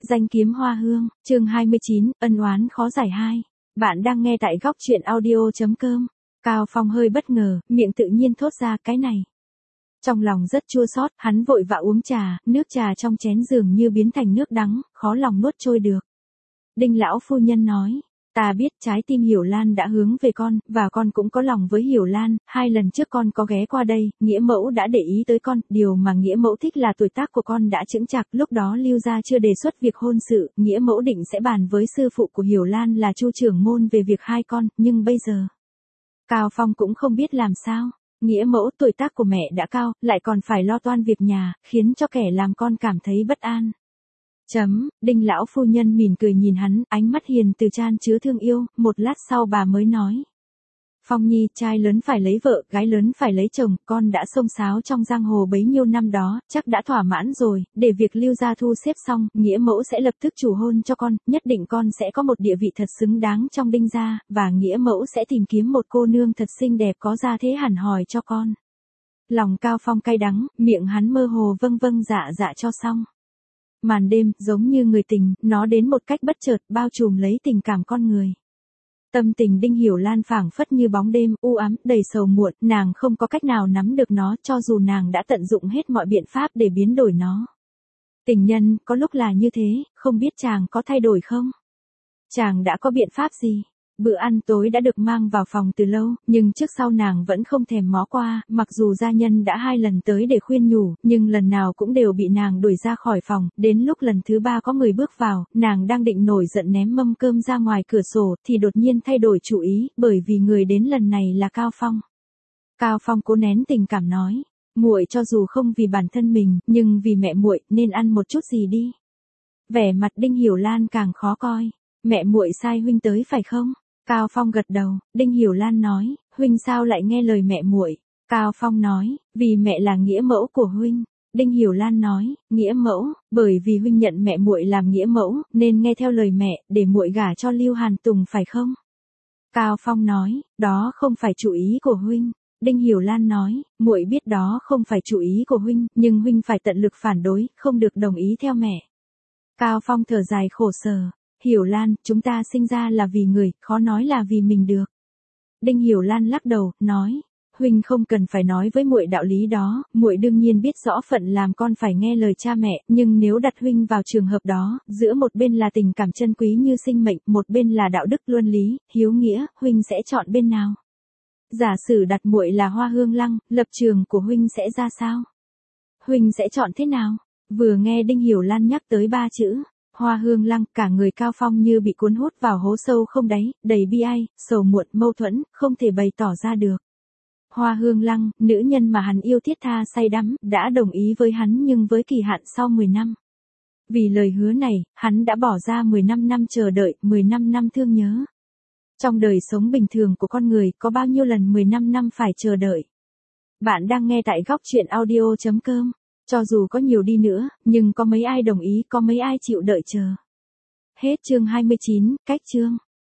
Danh kiếm hoa hương, chương 29, ân oán khó giải 2. Bạn đang nghe tại góc truyện audio.com. Cao Phong hơi bất ngờ, miệng tự nhiên thốt ra cái này. Trong lòng rất chua xót, hắn vội vã uống trà, nước trà trong chén dường như biến thành nước đắng, khó lòng nuốt trôi được. Đinh lão phu nhân nói, ta biết trái tim Hiểu Lan đã hướng về con, và con cũng có lòng với Hiểu Lan, 2 lần trước con có ghé qua đây, nghĩa mẫu đã để ý tới con, điều mà nghĩa mẫu thích là tuổi tác của con đã chững chạc, lúc đó Lưu gia chưa đề xuất việc hôn sự, nghĩa mẫu định sẽ bàn với sư phụ của Hiểu Lan là Chu trưởng môn về việc 2 con, nhưng bây giờ, Cao Phong cũng không biết làm sao. Nghĩa mẫu tuổi tác của mẹ đã cao, lại còn phải lo toan việc nhà, khiến cho kẻ làm con cảm thấy bất an. Đinh lão phu nhân mỉm cười nhìn hắn, ánh mắt hiền từ chan chứa thương yêu, một lát sau bà mới nói. Phong Nhi, trai lớn phải lấy vợ, gái lớn phải lấy chồng, con đã xông xáo trong giang hồ bấy nhiêu năm đó, chắc đã thỏa mãn rồi, để việc Lưu gia thu xếp xong, nghĩa mẫu sẽ lập tức chủ hôn cho con, nhất định con sẽ có một địa vị thật xứng đáng trong Đinh gia, và nghĩa mẫu sẽ tìm kiếm một cô nương thật xinh đẹp có gia thế hẳn hoi cho con. Lòng Cao Phong cay đắng, miệng hắn mơ hồ vâng vâng dạ dạ cho xong. Màn đêm, giống như người tình, nó đến một cách bất chợt, bao trùm lấy tình cảm con người. Tâm tình Đinh Hiểu Lan phảng phất như bóng đêm, u ám, đầy sầu muộn, nàng không có cách nào nắm được nó, cho dù nàng đã tận dụng hết mọi biện pháp để biến đổi nó. Tình nhân, có lúc là như thế, không biết chàng có thay đổi không? Chàng đã có biện pháp gì? Bữa ăn tối đã được mang vào phòng từ lâu, nhưng trước sau nàng vẫn không thèm ngó qua, mặc dù gia nhân đã 2 lần tới để khuyên nhủ, nhưng lần nào cũng đều bị nàng đuổi ra khỏi phòng, đến lúc lần thứ 3 có người bước vào, nàng đang định nổi giận ném mâm cơm ra ngoài cửa sổ, thì đột nhiên thay đổi chủ ý, bởi vì người đến lần này là Cao Phong. Cao Phong cố nén tình cảm nói, muội cho dù không vì bản thân mình, nhưng vì mẹ muội nên ăn một chút gì đi. Vẻ mặt Đinh Hiểu Lan càng khó coi, mẹ muội sai huynh tới phải không? Cao Phong gật đầu, Đinh Hiểu Lan nói, huynh sao lại nghe lời mẹ muội? Cao Phong nói, vì mẹ là nghĩa mẫu của huynh. Đinh Hiểu Lan nói, nghĩa mẫu, bởi vì huynh nhận mẹ muội làm nghĩa mẫu, nên nghe theo lời mẹ, để muội gả cho Lưu Hàn Tùng phải không? Cao Phong nói, đó không phải chủ ý của huynh. Đinh Hiểu Lan nói, muội biết đó không phải chủ ý của huynh, nhưng huynh phải tận lực phản đối, không được đồng ý theo mẹ. Cao Phong thở dài khổ sở. Hiểu Lan, chúng ta sinh ra là vì người, khó nói là vì mình được. Đinh Hiểu Lan lắc đầu, nói, huynh không cần phải nói với muội đạo lý đó, muội đương nhiên biết rõ phận làm con phải nghe lời cha mẹ, nhưng nếu đặt huynh vào trường hợp đó, giữa một bên là tình cảm chân quý như sinh mệnh, một bên là đạo đức luân lý, hiếu nghĩa, huynh sẽ chọn bên nào? Giả sử đặt muội là Hoa Hương Lăng, lập trường của huynh sẽ ra sao? Huynh sẽ chọn thế nào? Vừa nghe Đinh Hiểu Lan nhắc tới 3 chữ Hoa Hương Lăng, cả người Cao Phong như bị cuốn hút vào hố sâu không đáy, đầy bi ai, sầu muộn, mâu thuẫn, không thể bày tỏ ra được. Hoa Hương Lăng, nữ nhân mà hắn yêu thiết tha say đắm, đã đồng ý với hắn nhưng với kỳ hạn sau 10 năm. Vì lời hứa này, hắn đã bỏ ra 15 năm chờ đợi, 15 năm thương nhớ. Trong đời sống bình thường của con người, có bao nhiêu lần 15 năm phải chờ đợi? Bạn đang nghe tại góc truyện audio.com. Cho dù có nhiều đi nữa, nhưng có mấy ai đồng ý, có mấy ai chịu đợi chờ. Hết chương 29, cách chương.